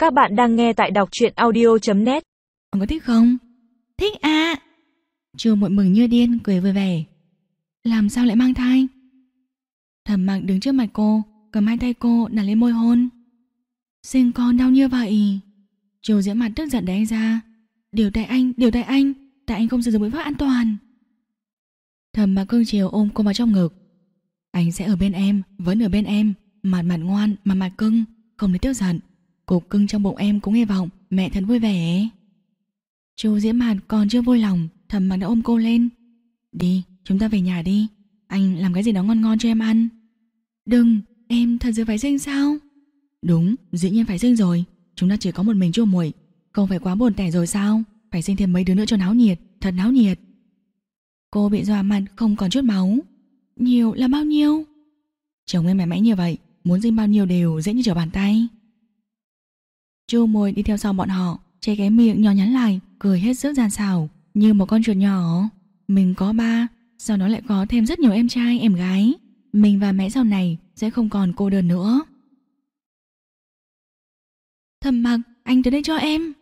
Các bạn đang nghe tại đọc truyện audio.net. Ông có thích không? Thích à. Chu Muội mừng như điên, cười vui vẻ. Làm sao lại mang thai? Thẩm Mặc đứng trước mặt cô, cầm hai tay cô đặt lên môi hôn. Sinh con đau như vậy. Chu Diễm Mặt tức giận đẩy anh ra. Điều tại anh, tại anh không sử dụng biện pháp an toàn. Thẩm Mặc cưng chiều ôm cô vào trong ngực. Anh sẽ ở bên em, vẫn ở bên em. Mặt ngoan, mặt cưng, không để tức giận. Cục cưng trong bụng em cũng hy vọng mẹ thật vui vẻ. Chu Diễm Mặt còn chưa vui lòng, Thẩm Mặc đã ôm cô lên. Đi, chúng ta về nhà đi. Anh làm cái gì đó ngon ngon cho em ăn. Đừng, em thật sự phải sinh sao? Đúng, dĩ nhiên phải sinh rồi. Chúng ta chỉ có một mình Chu Muội, không phải quá buồn tẻ rồi sao? Phải sinh thêm mấy đứa nữa cho náo nhiệt, thật náo nhiệt. Cô bị dọa mặt không còn chút máu. Nhiều là bao nhiêu? Chồng em mạnh mẽ như vậy, muốn sinh bao nhiêu đều dễ như trở bàn tay. Chu Muội đi theo sau bọn họ, che cái miệng nhỏ nhắn lại, cười hết sức gian xảo như một con chuột nhỏ. Mình có ba, sau đó lại có thêm rất nhiều em trai, em gái. Mình và mẹ sau này sẽ không còn cô đơn nữa. Thẩm Mặc, anh tới đây cho em.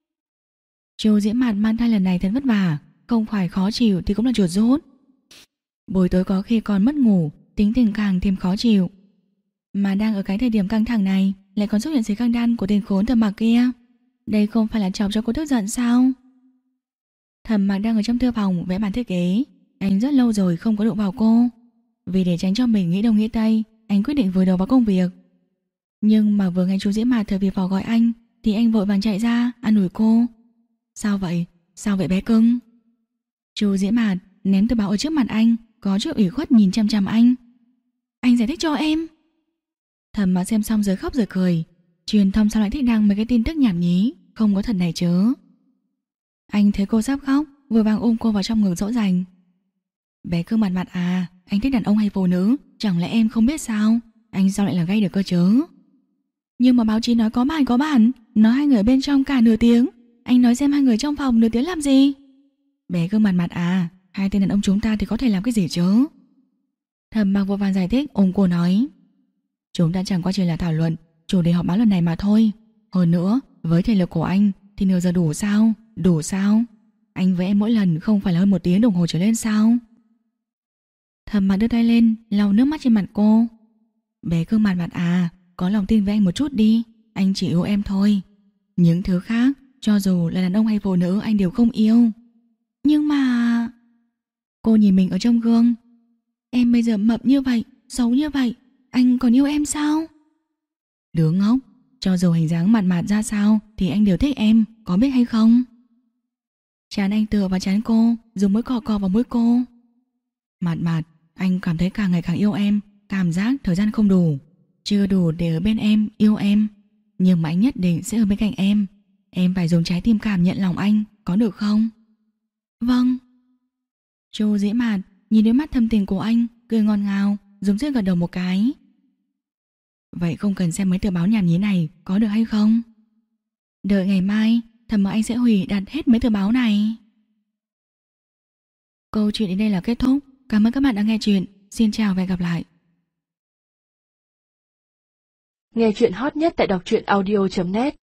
Chu Diễm Mặt mang thai lần này thật vất vả, không phải khó chịu thì cũng là chuột rút. Buổi tối có khi còn mất ngủ, tính tình càng thêm khó chịu. Mà đang ở cái thời điểm căng thẳng này, lại còn xuất hiện sự căng đan của tên khốn Thẩm Mặc kia. Đây không phải là chọc cho cô tức giận sao? Thẩm Mặc đang ở trong thư phòng vẽ bản thiết kế. Anh rất lâu rồi không có đụng vào cô. Vì để tránh cho mình nghĩ đông nghĩ tây, anh quyết định vùi đầu vào công việc. Nhưng mà vừa nghe chú Diễm Mạt thở phì phò gọi anh, thì anh vội vàng chạy ra an ủi cô. Sao vậy? Sao vậy bé cưng? Chú Diễm Mạt ném tờ báo ở trước mặt anh, có chút ủy khuất nhìn chằm chằm anh. Anh giải thích cho em. Thẩm Mặc xem xong rồi khóc rồi cười. Truyền thông sao lại thích đăng mấy cái tin tức nhảm nhí, không có thật này chớ. Anh thấy cô sắp khóc, vừa vàng ôm cô vào trong ngực dỗ dành. Bé cưng mặt à, anh thích đàn ông hay phụ nữ, chẳng lẽ em không biết sao? Anh sao lại là gay được cơ chớ? Nhưng mà báo chí nói có bài có bản, nói hai người ở bên trong cả nửa tiếng. Anh nói xem hai người trong phòng nửa tiếng làm gì? Bé cưng mặt à, hai tên đàn ông chúng ta thì có thể làm cái gì chớ? Thẩm Mặc vội vàng giải thích, ôm cô nói. Chúng ta chẳng qua chỉ là thảo luận chủ đề họp báo lần này mà thôi. Hơn nữa, với thể lực của anh thì nửa giờ đủ sao? Đủ sao? Anh với em mỗi lần không phải là hơn 1 tiếng đồng hồ trở lên sao? Thẩm Mặc đưa tay lên lau nước mắt trên mặt cô. Bé cưng mặt à, có lòng tin với anh một chút đi. Anh chỉ yêu em thôi. Những thứ khác, cho dù là đàn ông hay phụ nữ, anh đều không yêu. Nhưng mà... Cô nhìn mình ở trong gương. Em bây giờ mập như vậy, xấu như vậy, anh còn yêu em sao? Đứa ngốc, cho dù hình dáng mặt ra sao thì anh đều thích em, có biết hay không? Trán anh tựa vào trán cô, dùng mũi cọ cọ vào mũi cô. Mặt, anh cảm thấy càng ngày càng yêu em. Cảm giác thời gian không đủ, chưa đủ để ở bên em, yêu em. Nhưng mà anh nhất định sẽ ở bên cạnh em. Em phải dùng trái tim cảm nhận lòng anh, có được không? Vâng. Chu Diễm Mạt nhìn đôi mắt thâm tình của anh, cười ngon ngào, dùng sức gật đầu một cái. Vậy không cần xem mấy tờ báo nhảm nhí này, có được hay không? Đợi ngày mai, Thẩm Mặc anh sẽ hủy đặt hết mấy tờ báo này. Câu chuyện đến đây là kết thúc. Cảm ơn các bạn đã nghe chuyện. Xin chào và hẹn gặp lại. Nghe chuyện hot nhất tại đọc truyện audio.net